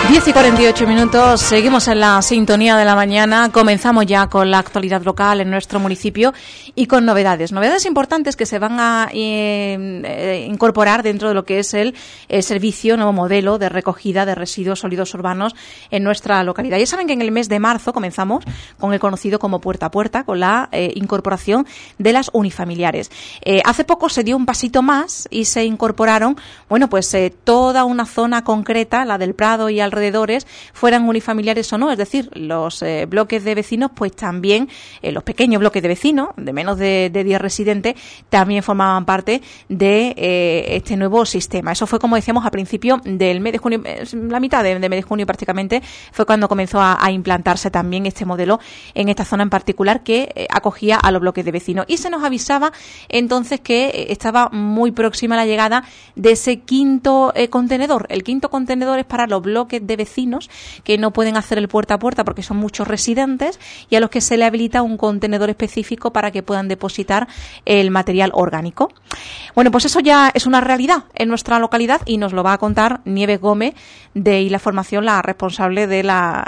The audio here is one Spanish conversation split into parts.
10:48, seguimos en la sintonía de la mañana, comenzamos ya con la actualidad local en nuestro municipio y con novedades importantes que se van a incorporar dentro de lo que es el servicio, nuevo modelo de recogida de residuos sólidos urbanos en nuestra localidad. Ya saben que en el mes de marzo comenzamos con el conocido como puerta a puerta, con la incorporación de las unifamiliares. Hace poco se dio un pasito más y se incorporaron, toda una zona concreta, la del Prado y alrededores, fueran unifamiliares o no, es decir, los bloques de vecinos, pues también los pequeños bloques de vecinos, de menos de 10 residentes, también formaban parte de este nuevo sistema. Eso fue, como decíamos, a principio del mes de junio, la mitad del mes de junio prácticamente, fue cuando comenzó a implantarse también este modelo en esta zona en particular que acogía a los bloques de vecinos. Y se nos avisaba entonces que estaba muy próxima la llegada de ese quinto contenedor. El quinto contenedor es para los bloques de vecinos que no pueden hacer el puerta a puerta porque son muchos residentes y a los que se le habilita un contenedor específico para que puedan depositar el material orgánico. Bueno, pues eso ya es una realidad en nuestra localidad y nos lo va a contar Nieves Gómez de Isla Formación, la responsable de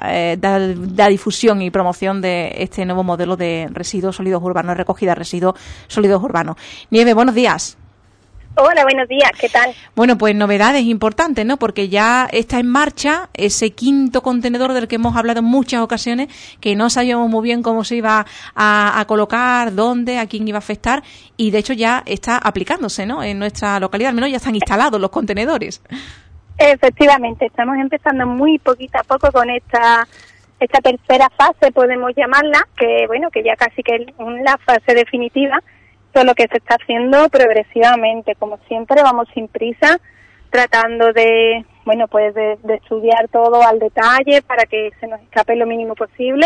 la difusión y promoción de este nuevo modelo de residuos sólidos urbanos, recogida de residuos sólidos urbanos. Nieves, buenos días. Hola, buenos días, ¿qué tal? Bueno, pues novedades importantes, ¿no? Porque ya está en marcha ese quinto contenedor del que hemos hablado en muchas ocasiones, que no sabíamos muy bien cómo se iba a colocar, dónde, a quién iba a afectar, y de hecho ya está aplicándose, ¿no? En nuestra localidad, al menos ya están instalados los contenedores. Efectivamente, estamos empezando muy poquito a poco con esta tercera fase, podemos llamarla, que ya casi que es la fase definitiva. Solo que se está haciendo progresivamente, como siempre, vamos sin prisa, tratando de estudiar todo al detalle para que se nos escape lo mínimo posible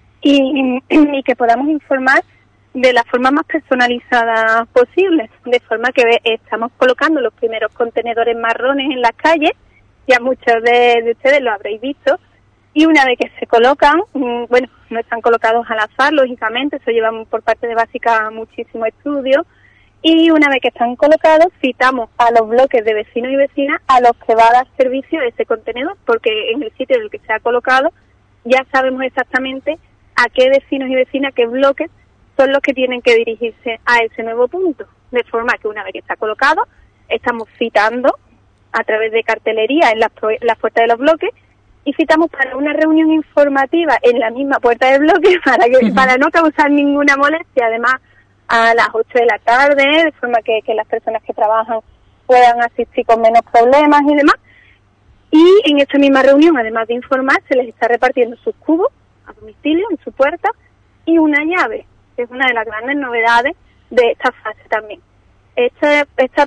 y que podamos informar de la forma más personalizada posible, de forma que estamos colocando los primeros contenedores marrones en las calles, ya muchos de ustedes lo habréis visto, y una vez que se colocan, no están colocados al azar, lógicamente, eso lleva por parte de Básica muchísimo estudio, y una vez que están colocados, citamos a los bloques de vecinos y vecinas a los que va a dar servicio ese contenedor, porque en el sitio en el que se ha colocado ya sabemos exactamente a qué vecinos y vecinas, qué bloques son los que tienen que dirigirse a ese nuevo punto, de forma que una vez que está colocado, estamos citando a través de cartelería en las puertas de los bloques, y citamos para una reunión informativa en la misma puerta del bloque para no causar ninguna molestia, además a las 8 de la tarde, de forma que las personas que trabajan puedan asistir con menos problemas y demás. Y en esta misma reunión, además de informar, se les está repartiendo sus cubos a domicilio, en su puerta, y una llave, que es una de las grandes novedades de esta fase también. Esta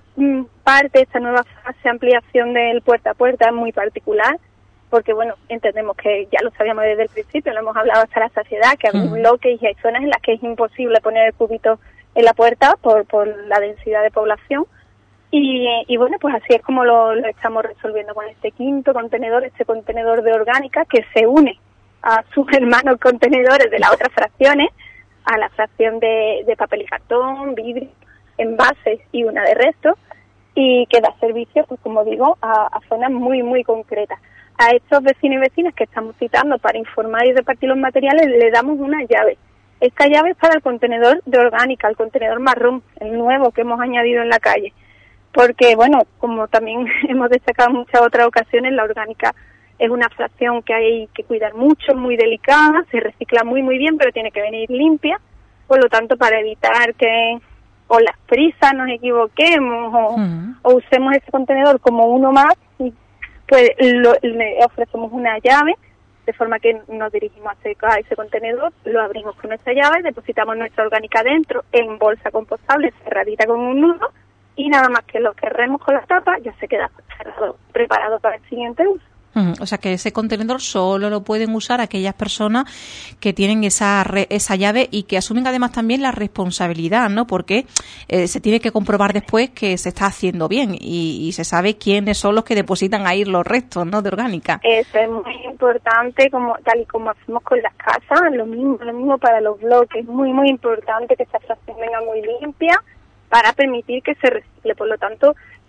parte, esta nueva fase, ampliación del puerta a puerta es muy particular, porque entendemos que ya lo sabíamos desde el principio, lo hemos hablado hasta la saciedad, que hay bloques y hay zonas en las que es imposible poner el cubito en la puerta por la densidad de población, y pues así es como lo estamos resolviendo con este quinto contenedor, este contenedor de orgánica que se une a sus hermanos contenedores de las otras fracciones, a la fracción de papel y cartón, vidrio, envases y una de resto, y que da servicio, pues como digo, a zonas muy, muy concretas. A estos vecinos y vecinas que estamos citando para informar y repartir los materiales le damos una llave. Esta llave es para el contenedor de orgánica, el contenedor marrón, el nuevo que hemos añadido en la calle. Porque, como también hemos destacado en muchas otras ocasiones, la orgánica es una fracción que hay que cuidar mucho, muy delicada, se recicla muy, muy bien, pero tiene que venir limpia. Por lo tanto, para evitar que o las prisas nos equivoquemos o usemos ese contenedor como uno más, pues le ofrecemos una llave, de forma que nos dirigimos a ese contenedor, lo abrimos con nuestra llave, depositamos nuestra orgánica dentro, en bolsa compostable, cerradita con un nudo, y nada más que lo cerremos con la tapa, ya se queda cerrado, preparado para el siguiente uso. O sea que ese contenedor solo lo pueden usar aquellas personas que tienen esa llave y que asumen además también la responsabilidad, ¿no? Porque se tiene que comprobar después que se está haciendo bien y se sabe quiénes son los que depositan ahí los restos, ¿no? De orgánica. Eso es muy importante, tal y como hacemos con las casas, lo mismo para los bloques, muy, muy importante que esta fracción venga muy limpia para permitir que se recicle. Por lo tanto,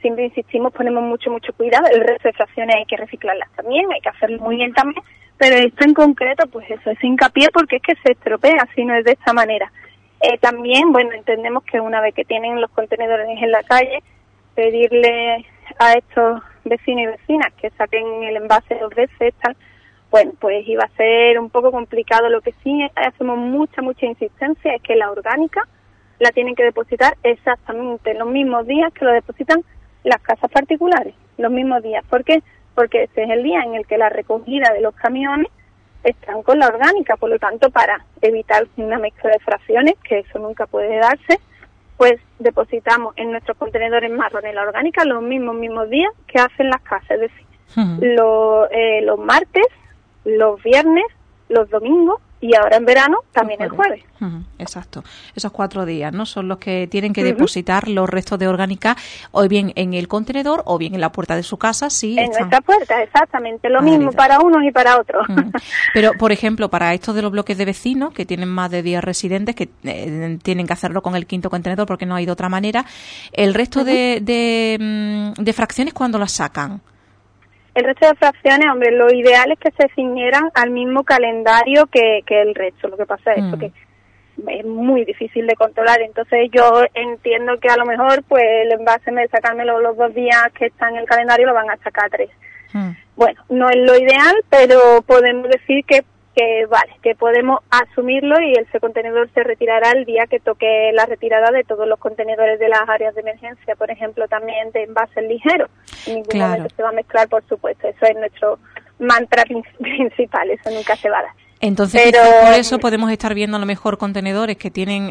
siempre insistimos, ponemos mucho cuidado. El resto de fracciones hay que reciclarlas también, hay que hacerlo muy bien también, pero esto en concreto, pues eso, es hincapié porque es que se estropea si no es de esta manera. También, bueno, entendemos que una vez que tienen los contenedores en la calle, pedirle a estos vecinos y vecinas que saquen el envase 2 veces, tal, bueno, pues iba a ser un poco complicado. Lo que sí hacemos mucha insistencia es que la orgánica la tienen que depositar exactamente los mismos días que lo depositan las casas particulares, los mismos días. ¿Por qué? Porque ese es el día en el que la recogida de los camiones están con la orgánica, por lo tanto, para evitar una mezcla de fracciones, que eso nunca puede darse, pues depositamos en nuestros contenedores marrones la orgánica los mismos días que hacen las casas, es decir, los martes, los viernes, los domingos y ahora en verano también el jueves. Exacto. Esos 4 días, ¿no? Son los que tienen que depositar los restos de orgánica, o bien en el contenedor o bien en la puerta de su casa. Sí, en nuestra puerta, exactamente. Lo mismo para unos y para otros. Pero, por ejemplo, para estos de los bloques de vecinos, que tienen más de 10 residentes, que tienen que hacerlo con el 5º contenedor porque no hay de otra manera, el resto de fracciones, ¿cuándo las sacan? El resto de fracciones, hombre, lo ideal es que se ciñeran al mismo calendario que el resto. Lo que pasa es que es muy difícil de controlar. Entonces yo entiendo que a lo mejor pues el envase en vez de sacármelo los 2 días que están en el calendario lo van a sacar 3. Bueno, no es lo ideal, pero podemos decir que vale, que podemos asumirlo y ese contenedor se retirará el día que toque la retirada de todos los contenedores de las áreas de emergencia, por ejemplo, también de envases ligeros. En ningún momento se va a mezclar, por supuesto, eso es nuestro mantra principal, eso nunca se va a dar. Entonces, por eso podemos estar viendo a lo mejor contenedores que tienen,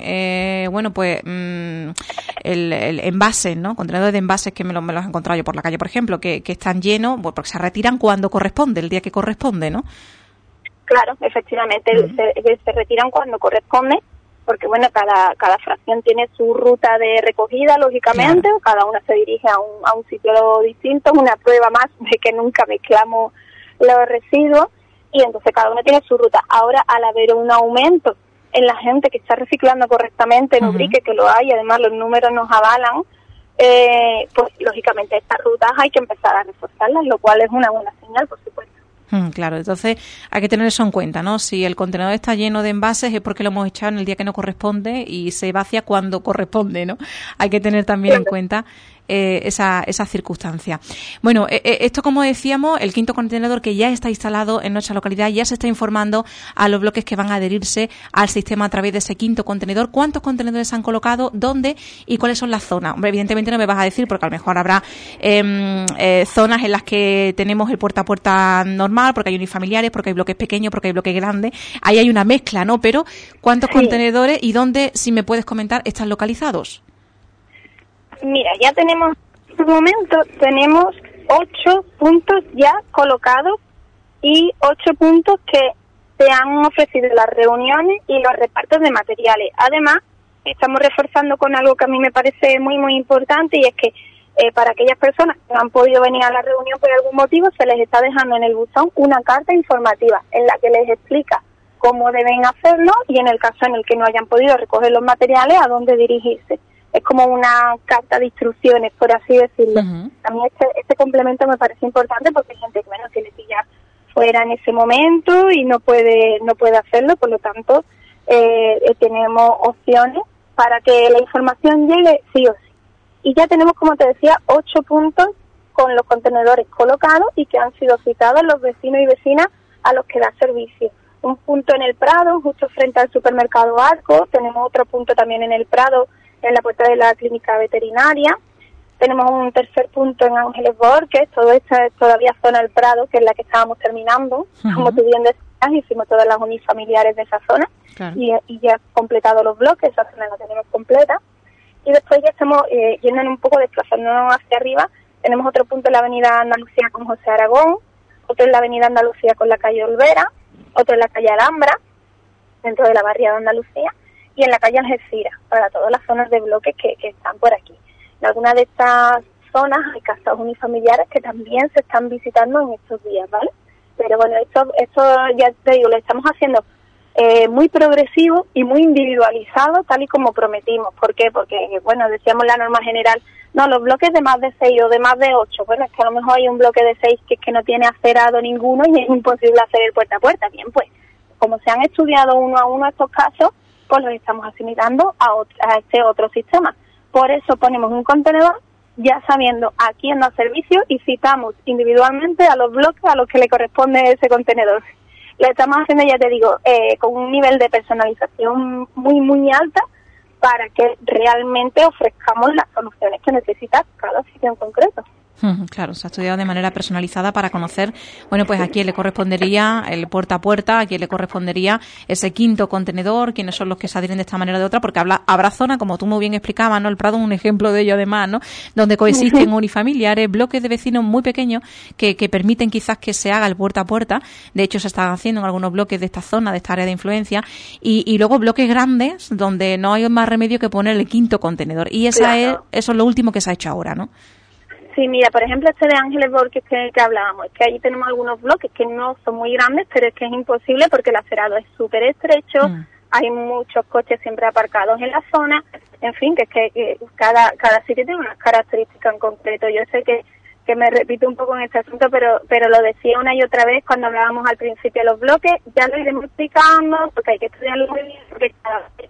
el envase, ¿no? Contenedores de envases que me los he encontrado yo por la calle, por ejemplo, que están llenos, porque se retiran cuando corresponde, el día que corresponde, ¿no? Claro, efectivamente, se retiran cuando corresponde, porque bueno, cada fracción tiene su ruta de recogida, lógicamente, cada una se dirige a un sitio distinto, una prueba más de que nunca mezclamos los residuos, y entonces cada uno tiene su ruta. Ahora, al haber un aumento en la gente que está reciclando correctamente en Ubrique, que lo hay, además los números nos avalan, pues lógicamente estas rutas hay que empezar a reforzarlas, lo cual es una buena señal, por supuesto. Claro, entonces hay que tener eso en cuenta, ¿no? Si el contenedor está lleno de envases es porque lo hemos echado en el día que no corresponde y se vacía cuando corresponde, ¿no? Hay que tener también en cuenta esa circunstancia. Bueno, esto, como decíamos, el 5º contenedor que ya está instalado en nuestra localidad, ya se está informando a los bloques que van a adherirse al sistema a través de ese 5º contenedor. ¿Cuántos contenedores se han colocado? ¿Dónde? ¿Y cuáles son las zonas? Hombre, evidentemente no me vas a decir, porque a lo mejor habrá zonas en las que tenemos el puerta a puerta normal, porque hay unifamiliares, porque hay bloques pequeños, porque hay bloques grandes. Ahí hay una mezcla, ¿no? Pero, ¿cuántos contenedores y dónde, si me puedes comentar, están localizados? Mira, ya tenemos, en este momento, tenemos 8 puntos ya colocados y 8 puntos que se han ofrecido las reuniones y los repartos de materiales. Además, estamos reforzando con algo que a mí me parece muy importante, y es que para aquellas personas que no han podido venir a la reunión por algún motivo, se les está dejando en el buzón una carta informativa en la que les explica cómo deben hacerlo y, en el caso en el que no hayan podido recoger los materiales, a dónde dirigirse. Es como una carta de instrucciones, por así decirlo. A mí este complemento me parece importante porque hay gente que, bueno, que le pilla fuera en ese momento y no puede hacerlo, por lo tanto tenemos opciones para que la información llegue sí o sí. Y ya tenemos, como te decía, 8 puntos con los contenedores colocados y que han sido citados los vecinos y vecinas a los que da servicio. Un punto en el Prado, justo frente al supermercado Arco. Tenemos otro punto también en el Prado, en la puerta de la clínica veterinaria. Tenemos un tercer punto en Ángeles Borges. Todo esto es todavía zona del Prado, que es la que estábamos terminando. Como tú bien decías, hicimos todas las unifamiliares de esa zona. Claro. Y ya completado los bloques, esa zona la tenemos completa. Y después ya estamos yendo un poco, desplazándonos hacia arriba. Tenemos otro punto en la avenida Andalucía con José Aragón, otro en la avenida Andalucía con la calle Olvera, otro en la calle Alhambra, dentro de la barriada de Andalucía, y en la calle Algeciras, para todas las zonas de bloques que están por aquí. En algunas de estas zonas hay casas unifamiliares que también se están visitando en estos días, ¿vale? Pero bueno, esto ya te digo, lo estamos haciendo muy progresivo y muy individualizado, tal y como prometimos. ¿Por qué? Porque, bueno, decíamos la norma general, no, los bloques de más de 6 o de más de 8, bueno, es que a lo mejor hay un bloque de 6 que es que no tiene acerado ninguno y es imposible hacer el puerta a puerta. Bien, pues, como se han estudiado uno a uno estos casos, pues los estamos asimilando a este otro sistema. Por eso ponemos un contenedor ya sabiendo a quién da servicio y citamos individualmente a los bloques a los que le corresponde ese contenedor. Lo estamos haciendo, ya te digo, con un nivel de personalización muy, muy alta para que realmente ofrezcamos las soluciones que necesita cada sitio en concreto. Claro, se ha estudiado de manera personalizada para conocer, bueno, pues a quién le correspondería el puerta a puerta, a quién le correspondería ese quinto contenedor, quiénes son los que se adhieren de esta manera o de otra, porque habrá zonas, como tú muy bien explicabas, ¿no? El Prado es un ejemplo de ello además, ¿no? Donde coexisten unifamiliares, bloques de vecinos muy pequeños que permiten quizás que se haga el puerta a puerta. De hecho, se están haciendo en algunos bloques de esta zona, de esta área de influencia, y luego bloques grandes donde no hay más remedio que poner el quinto contenedor. Y eso es lo último que se ha hecho ahora, ¿no? Sí, mira, por ejemplo, este de Ángeles Borges que hablábamos, es que allí tenemos algunos bloques que no son muy grandes, pero es que es imposible porque el acerado es súper estrecho, hay muchos coches siempre aparcados en la zona, en fin, que es que cada sitio tiene unas características en concreto. Yo sé que me repito un poco en este asunto, pero lo decía una y otra vez cuando hablábamos al principio de los bloques, ya lo iremos explicando, porque hay que estudiarlo muy bien, porque cada vez...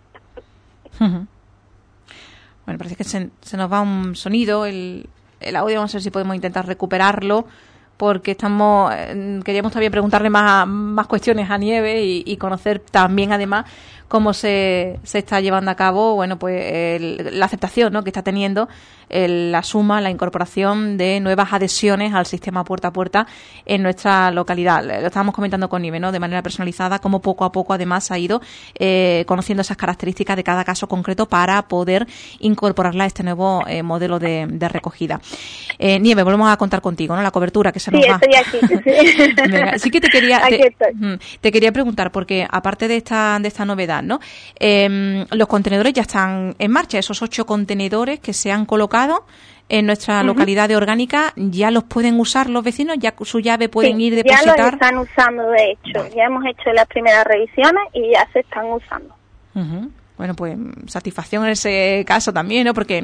Bueno, parece que se nos va un sonido, el audio, vamos a ver si podemos intentar recuperarlo, porque queríamos también preguntarle más cuestiones a Nieves y conocer también además cómo se está llevando a cabo, bueno, pues la aceptación, ¿no?, que está teniendo la suma, la incorporación de nuevas adhesiones al sistema puerta a puerta en nuestra localidad. Lo estábamos comentando con Nieves, ¿no?, de manera personalizada, cómo poco a poco además ha ido conociendo esas características de cada caso concreto para poder incorporarla a este nuevo modelo de recogida. Nieves, volvemos a contar contigo, ¿no?, la cobertura que se nos va. Sí, estoy aquí. Sí. Venga, sí que te quería preguntar, porque aparte de esta novedad, ¿no?, los contenedores ya están en marcha, esos 8 contenedores que se han colocado en nuestra localidad de Orgánica, ¿ya los pueden usar los vecinos? ¿Ya su llave pueden ir depositar? Ya los están usando, de hecho. Ya hemos hecho las primeras revisiones y ya se están usando. Bueno, pues satisfacción en ese caso también, ¿no? Porque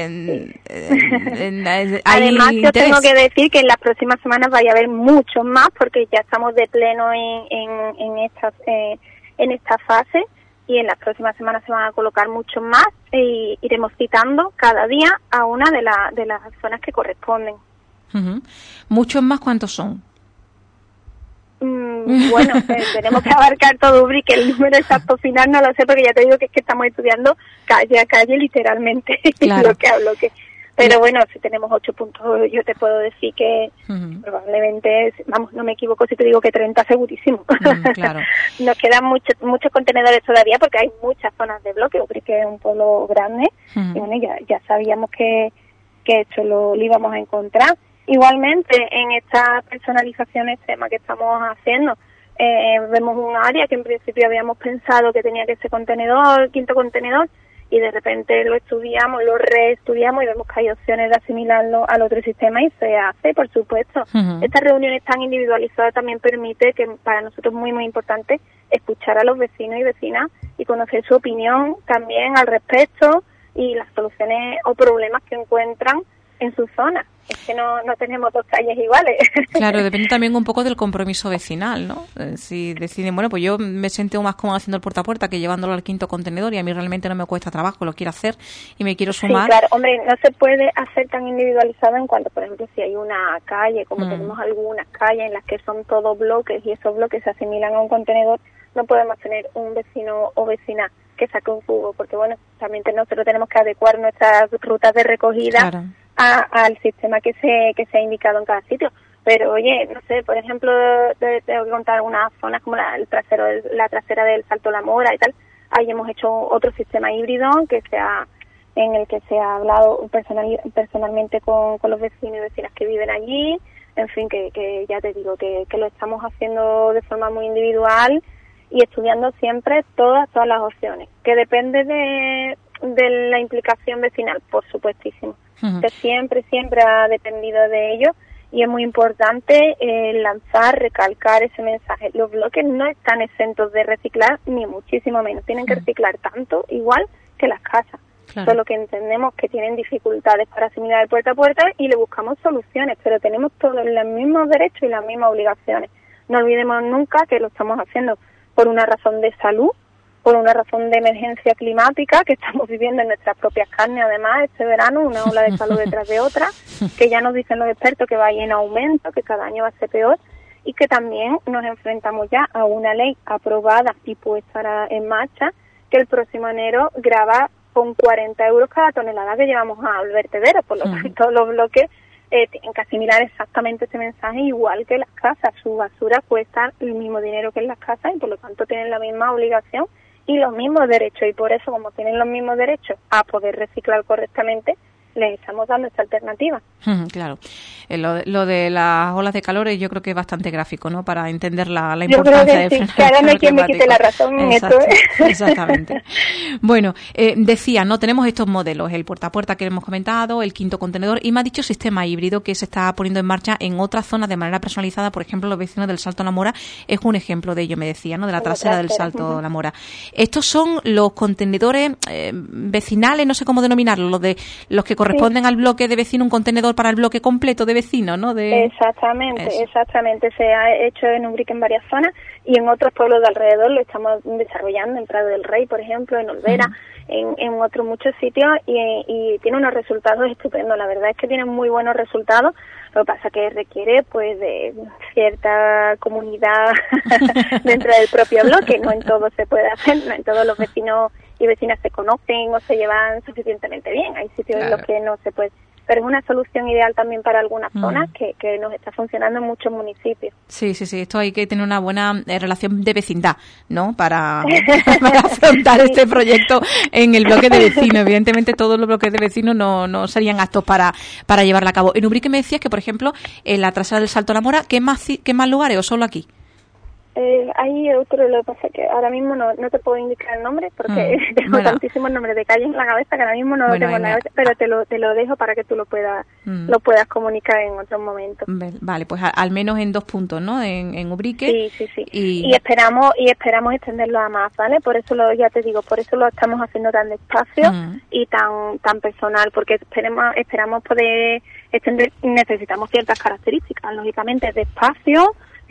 además yo tengo que decir que en las próximas semanas vaya a haber muchos más, porque ya estamos de pleno en esta fase, y en las próximas semanas se van a colocar muchos más e iremos citando cada día a una de las zonas que corresponden. ¿Muchos más cuántos son? Bueno, tenemos que abarcar todo, Uri, que el número exacto final no lo sé, porque ya te digo que es que estamos estudiando calle a calle literalmente, claro. bloque. Pero bueno, si tenemos 8 puntos, yo te puedo decir que probablemente, vamos, no me equivoco si te digo que 30 segurísimo. Claro. Nos quedan muchos contenedores todavía porque hay muchas zonas de bloque, porque es un pueblo grande, y bueno, ya sabíamos que esto lo íbamos a encontrar. Igualmente, en esta personalización extrema que estamos haciendo, vemos un área que en principio habíamos pensado que tenía que ser quinto contenedor, y de repente lo estudiamos, lo reestudiamos y vemos que hay opciones de asimilarlo al otro sistema y se hace, por supuesto. Estas reuniones tan individualizadas también permite, que para nosotros es muy, muy importante, escuchar a los vecinos y vecinas y conocer su opinión también al respecto y las soluciones o problemas que encuentran en su zona. Es que no tenemos dos calles iguales. Claro, depende también un poco del compromiso vecinal, ¿no? Si deciden, bueno, pues yo me siento más cómodo haciendo el puerta a puerta que llevándolo al quinto contenedor, y a mí realmente no me cuesta trabajo, lo quiero hacer y me quiero sumar. Sí, claro, hombre, no se puede hacer tan individualizado en cuanto, por ejemplo, si hay una calle, como tenemos algunas calles en las que son todos bloques y esos bloques se asimilan a un contenedor, no podemos tener un vecino o vecina que saque un cubo, porque bueno, también nosotros tenemos que adecuar nuestras rutas de recogida, claro, al sistema que se ha indicado en cada sitio. Pero oye, no sé, por ejemplo, tengo que contar algunas zonas como la trasera del Salto La Mora y tal. Ahí hemos hecho otro sistema híbrido en el que se ha hablado personalmente con los vecinos y vecinas que viven allí. En fin, que ya te digo que lo estamos haciendo de forma muy individual y estudiando siempre todas las opciones, que depende de la implicación vecinal, por supuestísimo, que siempre ha dependido de ello, y es muy importante lanzar, recalcar ese mensaje. Los bloques no están exentos de reciclar, ni muchísimo menos. Tienen que reciclar tanto, igual que las casas. Claro. Solo que entendemos que tienen dificultades para asimilar el puerta a puerta y le buscamos soluciones, pero tenemos todos los mismos derechos y las mismas obligaciones. No olvidemos nunca que lo estamos haciendo por una razón de salud, por una razón de emergencia climática que estamos viviendo en nuestras propias carnes, además, este verano, una ola de calor detrás de otra, que ya nos dicen los expertos que va a ir en aumento, que cada año va a ser peor, y que también nos enfrentamos ya a una ley aprobada y puesta en marcha, que el próximo enero grava con 40 euros cada tonelada que llevamos al vertedero. Por lo tanto, los bloques tienen que asimilar exactamente este mensaje, igual que las casas. Su basura cuesta el mismo dinero que en las casas y por lo tanto tienen la misma obligación y los mismos derechos, y por eso, como tienen los mismos derechos a poder reciclar correctamente, les estamos dando esta alternativa. Claro. Lo de las olas de calor yo creo que es bastante gráfico, ¿no? Para entender la importancia de frenar. Que ahora no hay quien me quite la razón en esto. Exactamente. Bueno, decía, ¿no? Tenemos estos modelos, el puerta a puerta que hemos comentado, el quinto contenedor, y me ha dicho sistema híbrido que se está poniendo en marcha en otras zonas de manera personalizada. Por ejemplo, los vecinos del Salto La Mora es un ejemplo de ello, me decía, ¿no? De la trasera del Salto La Mora. Estos son los contenedores vecinales, no sé cómo denominarlos, los que corresponden al bloque de vecino, un contenedor para el bloque completo de vecinos, ¿no? Exactamente. Se ha hecho en Ubrique en varias zonas y en otros pueblos de alrededor lo estamos desarrollando, en Prado del Rey, por ejemplo, en Olvera, en otros muchos sitios y tiene unos resultados estupendos. La verdad es que tiene muy buenos resultados. Lo que pasa que requiere pues de cierta comunidad dentro del propio bloque. No en todo se puede hacer, no en todos los vecinos y vecinas se conocen o se llevan suficientemente bien. Hay sitios en los que no se puede. Pero es una solución ideal también para algunas zonas que nos está funcionando en muchos municipios. Sí. Esto hay que tener una buena relación de vecindad, ¿no? Para afrontar este proyecto en el bloque de vecinos. Evidentemente todos los bloques de vecinos no serían aptos para llevarla a cabo. En Ubrique me decías que, por ejemplo, en la trasera del Salto La Mora, ¿qué más lugares o solo aquí? Hay otro, lo que pasa es que ahora mismo no te puedo indicar el nombre porque tengo tantísimos nombres de calles en la cabeza que ahora mismo no lo tengo en la cabeza, pero te lo dejo para que tú lo puedas comunicar en otro momento. Vale, pues al menos en 2 puntos, ¿no? En Ubrique. Sí. Y esperamos extenderlo a más, ¿vale? Por eso ya te digo, por eso lo estamos haciendo tan despacio y tan personal, porque esperamos poder extender. Necesitamos ciertas características, lógicamente, de espacio,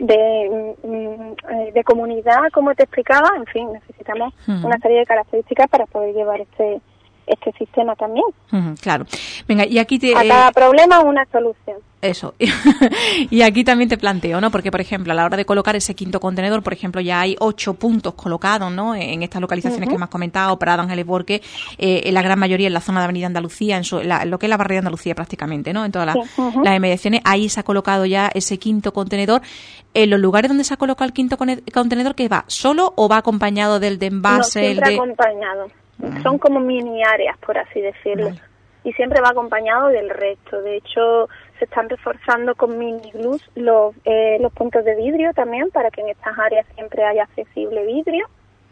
de comunidad, como te explicaba, en fin, necesitamos una serie de características para poder llevar este sistema también. Claro. Venga, y aquí a cada problema una solución. Eso. Y aquí también te planteo, ¿no? Porque, por ejemplo, a la hora de colocar ese quinto contenedor, por ejemplo, ya hay 8 puntos colocados, ¿no? En estas localizaciones que me has comentado, Prado, Ángeles Borque, en la gran mayoría en la zona de Avenida Andalucía, lo que es la barriada de Andalucía prácticamente, ¿no? En todas las inmediaciones, ahí se ha colocado ya ese quinto contenedor. En los lugares donde se ha colocado el quinto contenedor, ¿qué va? ¿Solo o va acompañado del de envase? No, siempre acompañado. Son como mini áreas, por así decirlo. Vale. Y siempre va acompañado del resto. De hecho, se están reforzando con mini glues los puntos de vidrio también, para que en estas áreas siempre haya accesible vidrio.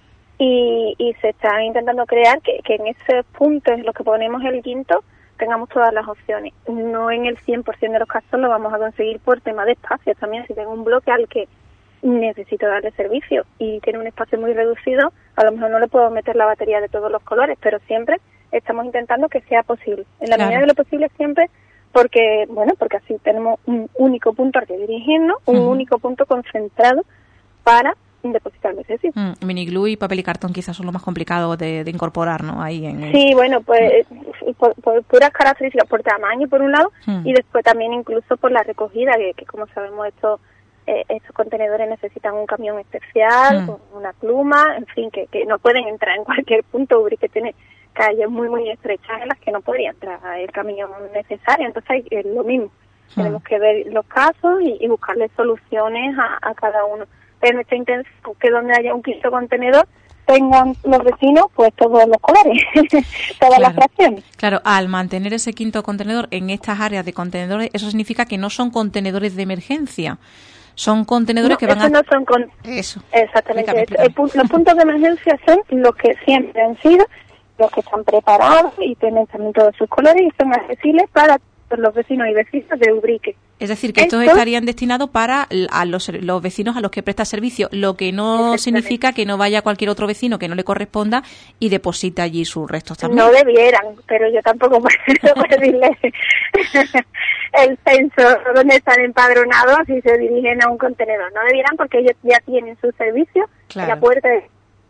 Y se está intentando crear que en esos puntos en los que ponemos el quinto tengamos todas las opciones. No en el 100% de los casos lo vamos a conseguir por tema de espacio también. Si tengo un bloque al que necesito darle servicio y tiene un espacio muy reducido, a lo mejor no le puedo meter la batería de todos los colores, pero siempre estamos intentando que sea posible, en la medida de lo posible siempre, porque así tenemos un único punto al que dirigirnos, un único punto concentrado para depositar mi residuo. Mini glue y papel y cartón quizás son lo más complicado de incorporar, ¿no? Ahí Sí, bueno, pues por puras características, por tamaño por un lado, y después también incluso por la recogida, que como sabemos estos contenedores necesitan un camión especial, con una pluma, en fin, que no pueden entrar en cualquier punto. Ubrique tiene calles muy, muy estrechas en las que no podría entrar el camión necesario. Entonces es lo mismo. Tenemos que ver los casos y buscarle soluciones a cada uno. Pero nuestra intención es que donde haya un quinto contenedor tengan los vecinos pues todos los colores, todas las fracciones. Claro, al mantener ese quinto contenedor en estas áreas de contenedores, eso significa que no son contenedores de emergencia. Son contenedores que van a... No son Eso. Exactamente. Los puntos de emergencia son los que siempre han sido, los que están preparados y tienen también todos sus colores y son accesibles para los vecinos y vecinas de Ubrique. Es decir, que estos estarían destinados para a los vecinos a los que presta servicio, lo que no significa que no vaya cualquier otro vecino que no le corresponda y deposita allí sus restos también. No debieran, pero yo tampoco puedo pedirle el censo donde están empadronados y se dirigen a un contenedor. No debieran porque ellos ya tienen su servicio en la puerta de...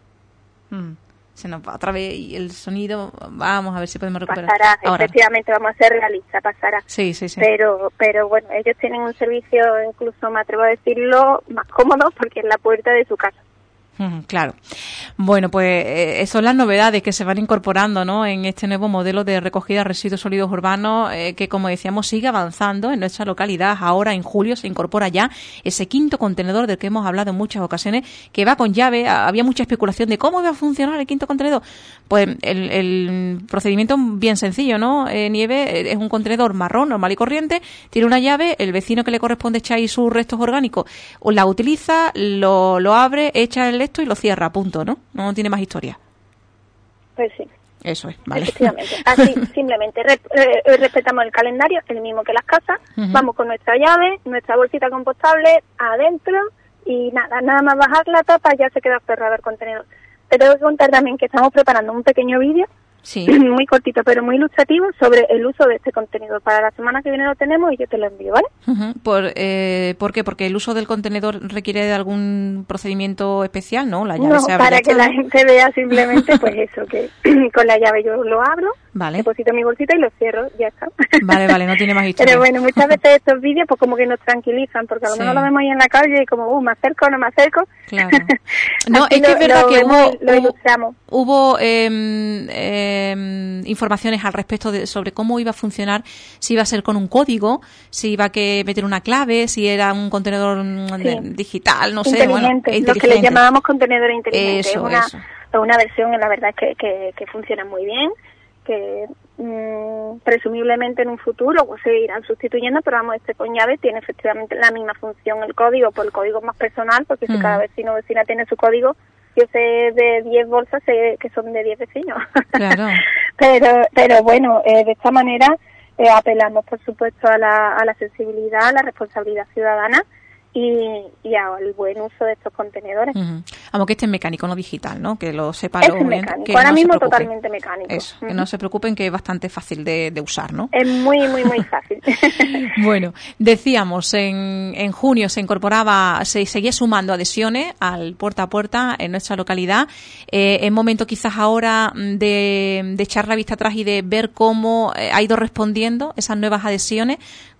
Se nos va otra vez el sonido. Vamos a ver si podemos recuperar. Pasará, ahora. Efectivamente, vamos a ser realistas, pasará. Sí. Pero bueno, ellos tienen un servicio, incluso me atrevo a decirlo, más cómodo porque es la puerta de su casa. Claro. Bueno, pues son las novedades que se van incorporando, ¿no?, en este nuevo modelo de recogida de residuos sólidos urbanos que, como decíamos, sigue avanzando en nuestra localidad. Ahora, en julio, se incorpora ya ese quinto contenedor del que hemos hablado en muchas ocasiones, que va con llave. Había mucha especulación de cómo iba a funcionar el quinto contenedor. Pues el procedimiento bien sencillo, ¿no, Nieve? Es un contenedor marrón, normal y corriente, tiene una llave, el vecino que le corresponde echar ahí sus restos orgánicos la utiliza, lo abre, echa el esto y lo cierra, punto, ¿no? No tiene más historia. Pues sí. Eso es, vale. Efectivamente. Así, simplemente respetamos el calendario, el mismo que las casas, vamos con nuestra llave, nuestra bolsita compostable adentro y nada más bajar la tapa ya se queda cerrado el contenedor. Te tengo que contar también que estamos preparando un pequeño vídeo, muy cortito pero muy ilustrativo, sobre el uso de este contenedor. Para la semana que viene lo tenemos y yo te lo envío, ¿vale? ¿Por qué? ¿Porque el uso del contenedor requiere de algún procedimiento especial? No, la llave se abre. Para que la gente vea simplemente, pues eso, que con la llave yo lo abro, deposito mi bolsita y lo cierro, ya está. Vale, no tiene más historia. Pero bueno, muchas veces estos vídeos pues como que nos tranquilizan, porque a lo mejor lo vemos ahí en la calle y como, me acerco, no me acerco. Claro. No, es que es verdad que hubo informaciones al respecto sobre cómo iba a funcionar, si iba a ser con un código, si iba a meter una clave, si era un contenedor digital, no sé. Inteligente, lo que le llamábamos contenedor inteligente. Es una versión, la verdad, que funciona muy bien, que presumiblemente en un futuro pues se irán sustituyendo, pero vamos, este con llave tiene efectivamente la misma función. El código, pues el código es más personal, porque si cada vecino o vecina tiene su código, yo sé de 10 bolsas que son de 10 vecinos. Claro. pero bueno, de esta manera apelamos, por supuesto, a la sensibilidad, a la responsabilidad ciudadana y al buen uso de estos contenedores. Vamos, que este es mecánico, no digital, ¿no? Que lo sepa. Es mecánico, ahora mismo totalmente mecánico. Eso, que no se preocupen, que es bastante fácil de usar, ¿no? Es muy fácil. Bueno, decíamos, en junio se seguía sumando adhesiones al puerta a puerta en nuestra localidad. Es momento quizás ahora de echar la vista atrás y de ver cómo ha ido respondiendo esas nuevas adhesiones,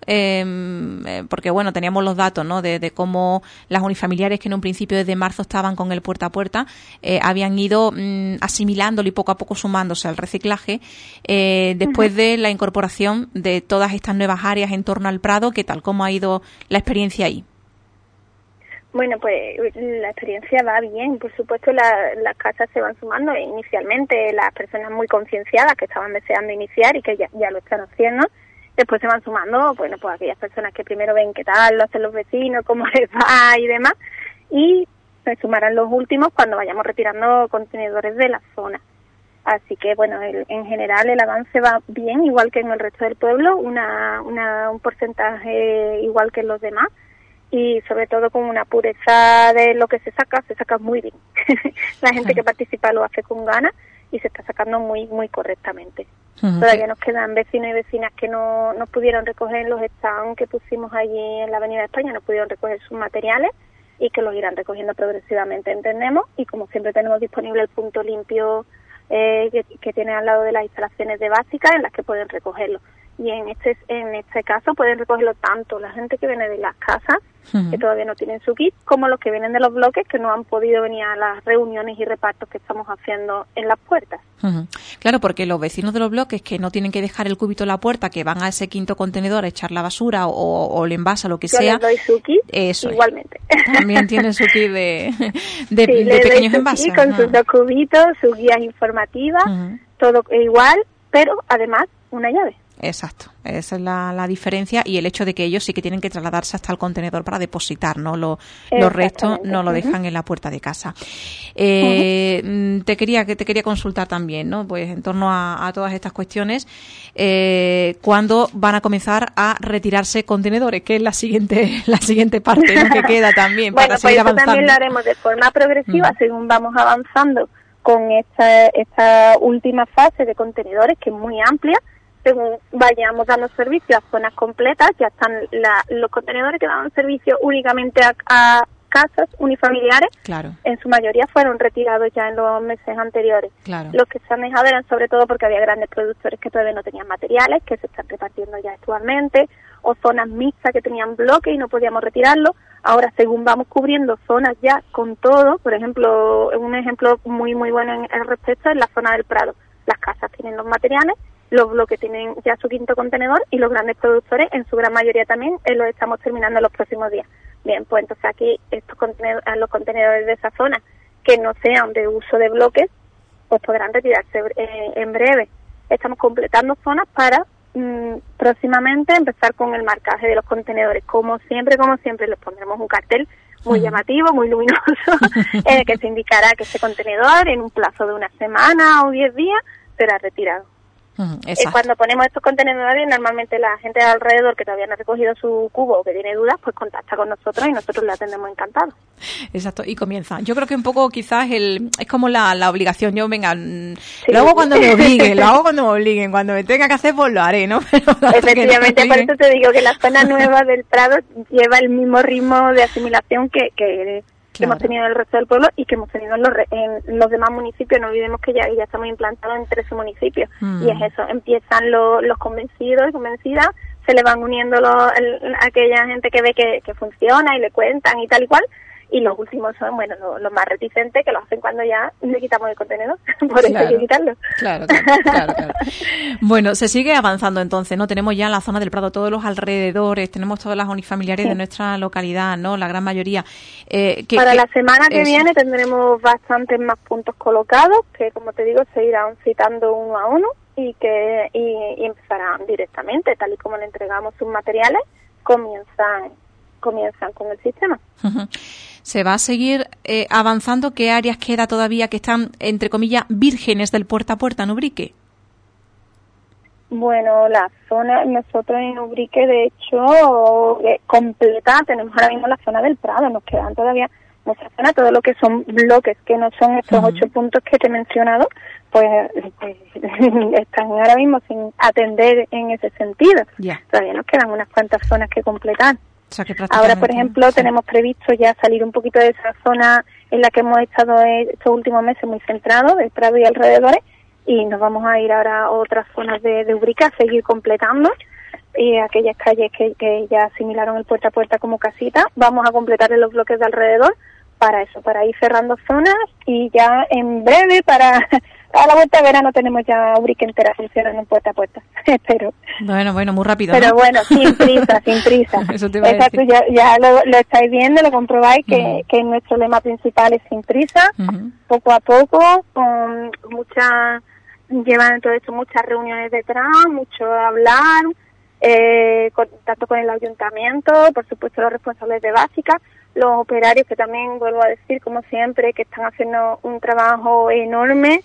porque bueno, teníamos los datos, ¿no?, de cómo las unifamiliares que en un principio desde marzo estaban con el puerta a puerta habían ido asimilándolo y poco a poco sumándose al reciclaje después de la incorporación de todas estas nuevas áreas en torno al Prado. ¿Qué tal? ¿Cómo ha ido la experiencia ahí? Bueno, pues la experiencia va bien. Por supuesto, las casas se van sumando. Inicialmente las personas muy concienciadas que estaban deseando iniciar y que ya lo están haciendo, después se van sumando, bueno, pues aquellas personas que primero ven qué tal lo hacen los vecinos, cómo les va y demás, y se sumarán los últimos cuando vayamos retirando contenedores de la zona. Así que, bueno, en general el avance va bien, igual que en el resto del pueblo, un porcentaje igual que en los demás, y sobre todo con una pureza de lo que se saca muy bien. La gente que participa lo hace con ganas y se está sacando muy correctamente. Todavía nos quedan vecinos y vecinas que no pudieron recoger los stands que pusimos allí en la Avenida de España, no pudieron recoger sus materiales y que los irán recogiendo progresivamente, entendemos, y como siempre tenemos disponible el punto limpio que tiene al lado de las instalaciones de básicas en las que pueden recogerlo. Y en este caso pueden recogerlo tanto la gente que viene de las casas, que todavía no tienen su kit, como los que vienen de los bloques que no han podido venir a las reuniones y repartos que estamos haciendo en las puertas. Claro, porque los vecinos de los bloques que no tienen que dejar el cubito en la puerta, que van a ese quinto contenedor a echar la basura o el envase, lo que sea. Yo les doy su kit, eso igualmente. También tienen su kit de pequeños envases. Sí, con sus 2 cubitos, sus guías informativas, todo igual, pero además una llave. Exacto, esa es la diferencia, y el hecho de que ellos sí que tienen que trasladarse hasta el contenedor para depositar, ¿no? Los restos no lo dejan en la puerta de casa. Te quería consultar también, ¿no? Pues en torno a todas estas cuestiones, ¿cuándo van a comenzar a retirarse contenedores? Que es la siguiente parte, ¿no? Que queda también bueno, para seguir avanzando. También lo haremos de forma progresiva según vamos avanzando con esta última fase de contenedores, que es muy amplia. Según vayamos dando servicio a zonas completas, ya están los contenedores que daban servicio únicamente a casas unifamiliares. Claro. En su mayoría fueron retirados ya en los meses anteriores. Claro. Los que se han dejado eran sobre todo porque había grandes productores que todavía no tenían materiales, que se están repartiendo ya actualmente, o zonas mixtas que tenían bloques y no podíamos retirarlo. Ahora, según vamos cubriendo zonas ya con todo, por ejemplo, un ejemplo muy muy bueno en respecto es la zona del Prado. Las casas tienen los materiales, los bloques tienen ya su quinto contenedor, y los grandes productores, en su gran mayoría también, los estamos terminando en los próximos días. Bien, pues entonces aquí los contenedores de esa zona que no sean de uso de bloques, pues podrán retirarse en breve. Estamos completando zonas para próximamente empezar con el marcaje de los contenedores. Como siempre, les pondremos un cartel muy llamativo, muy luminoso, en el que se indicará que ese contenedor en un plazo de una semana o 10 días será retirado. Cuando ponemos estos contenedores, normalmente la gente de alrededor que todavía no ha recogido su cubo o que tiene dudas, pues contacta con nosotros y nosotros le atendemos encantados. Exacto, y comienza. Yo creo que un poco quizás es como la obligación. Yo, venga, lo hago cuando me obliguen, cuando me tenga que hacer, pues lo haré, ¿no? Pero efectivamente, por eso te digo que la zona nueva del Prado lleva el mismo ritmo de asimilación que hemos tenido en el resto del pueblo y que hemos tenido en los demás municipios. No olvidemos que ya estamos implantados en 13 municipios. Y es eso, empiezan los convencidos y convencidas, se le van uniendo aquella gente que ve que funciona y le cuentan y tal y cual, y los últimos son, bueno, los más reticentes, que lo hacen cuando ya le quitamos el contenedor, por eso hay que quitarlo. Claro. Bueno, se sigue avanzando entonces, ¿no? Tenemos ya en la zona del Prado todos los alrededores, tenemos todas las unifamiliares de nuestra localidad, ¿no? La gran mayoría. Para la semana que viene tendremos bastantes más puntos colocados, que como te digo, se irán citando uno a uno y empezarán directamente, tal y como le entregamos sus materiales, comienzan con el sistema. Se va a seguir avanzando. ¿Qué áreas queda todavía que están, entre comillas, vírgenes del puerta a puerta en Ubrique? Bueno, la zona, nosotros en Ubrique, de hecho, completa, tenemos ahora mismo la zona del Prado, nos quedan todavía muchas zonas, todo lo que son bloques, que no son estos 8 puntos que te he mencionado, pues están ahora mismo sin atender en ese sentido. Todavía nos quedan unas cuantas zonas que completar. O sea, que ahora, por ejemplo, tenemos previsto ya salir un poquito de esa zona en la que hemos estado estos últimos meses muy centrados, del Prado y alrededores, y nos vamos a ir ahora a otras zonas de Ubrique a seguir completando, y aquellas calles que ya asimilaron el puerta a puerta como casita, vamos a completar en los bloques de alrededor para ir cerrando zonas, y ya en breve, a la vuelta de verano, tenemos ya Ubrique entera funcionando en puerta a puerta. Espero. Bueno, muy rápido, pero ¿no? Bueno, sin prisa. Eso te iba a Exacto, decir. ya lo estáis viendo, lo comprobáis, que nuestro lema principal es sin prisa, poco a poco, con llevan todo esto muchas reuniones detrás, mucho hablar, contacto con el ayuntamiento, por supuesto los responsables de básica, los operarios, que también, vuelvo a decir, como siempre, que están haciendo un trabajo enorme,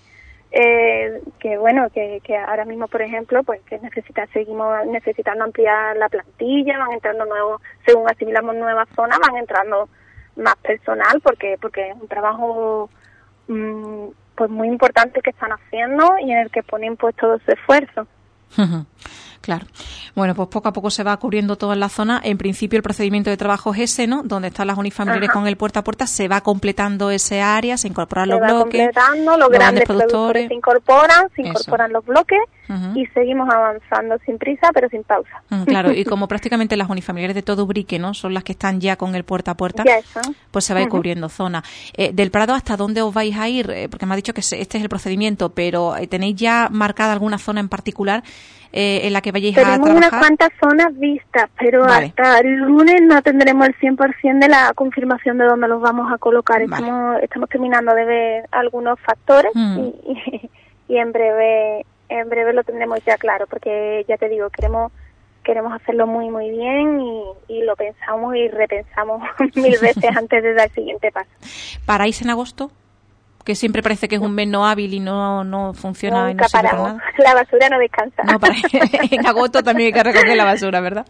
que ahora mismo, por ejemplo, pues que seguimos necesitando ampliar la plantilla, van entrando nuevos, según asimilamos nuevas zonas, van entrando más personal, porque es un trabajo pues muy importante que están haciendo y en el que ponen pues todo su esfuerzo. Claro. Bueno, pues poco a poco se va cubriendo toda la zona. En principio el procedimiento de trabajo es ese, ¿no? Donde están las unifamiliares con el puerta a puerta, se va completando ese área, se incorporan los bloques. Completando, los grandes productores se incorporan los bloques y seguimos avanzando sin prisa, pero sin pausa. Claro, y como prácticamente las unifamiliares de todo Ubrique, ¿no? Son las que están ya con el puerta a puerta, pues se va a ir cubriendo zona. Del Prado, ¿hasta dónde os vais a ir? Porque me ha dicho que este es el procedimiento, pero ¿tenéis ya marcada alguna zona en particular en la que vayáis a trabajar? Tenemos unas cuantas zonas vistas, pero hasta el lunes no tendremos el 100% de la confirmación de dónde los vamos a colocar. Estamos terminando de ver algunos factores y en breve lo tendremos ya claro, porque ya te digo, queremos hacerlo muy muy bien y lo pensamos y repensamos 1000 veces antes de dar el siguiente paso. ¿Paráis en agosto? Que siempre parece que es un mes no hábil y no funciona. Nunca y no sirve para paramos. nada. La basura no descansa. No, en agosto también hay que recoger la basura, ¿verdad?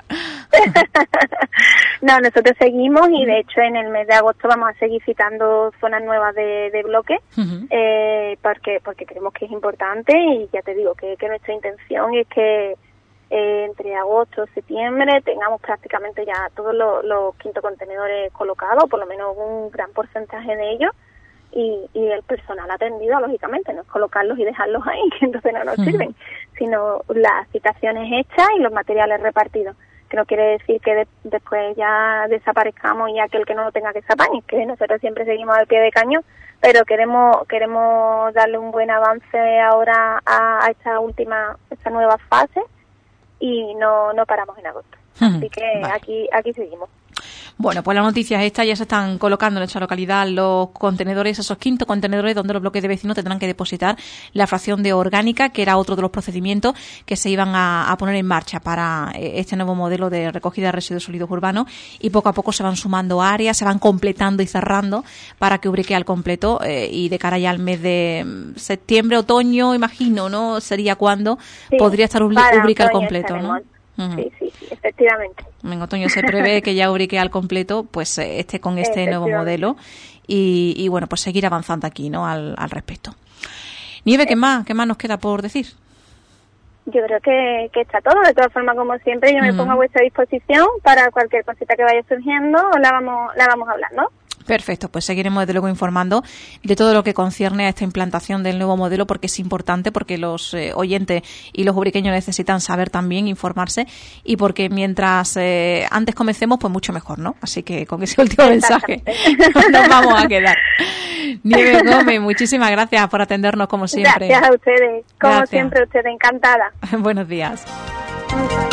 No, nosotros seguimos y de hecho en el mes de agosto vamos a seguir citando zonas nuevas de bloque, porque creemos que es importante y ya te digo que nuestra intención es que entre agosto y septiembre tengamos prácticamente ya todos los quinto contenedores colocados, por lo menos un gran porcentaje de ellos, y el personal atendido, lógicamente, no es colocarlos y dejarlos ahí, que entonces no nos sirven, sino las citaciones hechas y los materiales repartidos, que no quiere decir que después ya desaparezcamos y aquel que no lo tenga que se apañe, que nosotros siempre seguimos al pie de cañón, pero queremos darle un buen avance ahora a esta nueva fase y no paramos en agosto. Así que vale. aquí seguimos. Bueno, pues la noticia es esta, ya se están colocando en nuestra localidad los contenedores, esos quinto contenedores donde los bloques de vecinos tendrán que depositar la fracción de orgánica, que era otro de los procedimientos que se iban a poner en marcha para este nuevo modelo de recogida de residuos sólidos urbanos, y poco a poco se van sumando áreas, se van completando y cerrando para que Ubrique al completo y de cara ya al mes de septiembre, otoño, imagino, ¿no? Sería cuando podría estar Ubrique al completo, ¿no? Sí, efectivamente. En otoño se prevé que ya Ubrique al completo pues esté con este nuevo modelo y bueno, pues seguir avanzando aquí, ¿no? al respecto. Nieve, ¿qué más nos queda por decir? Yo creo que está todo. De todas formas, como siempre, yo me pongo a vuestra disposición para cualquier cosita que vaya surgiendo, la vamos hablando. Perfecto, pues seguiremos desde luego informando de todo lo que concierne a esta implantación del nuevo modelo, porque es importante, porque los oyentes y los ubriqueños necesitan saber también, informarse, y porque mientras antes comencemos, pues mucho mejor, ¿no? Así que con ese último mensaje nos vamos a quedar. Nieves Gómez, muchísimas gracias por atendernos como siempre. Gracias a ustedes, como siempre, ustedes, encantada. Buenos días.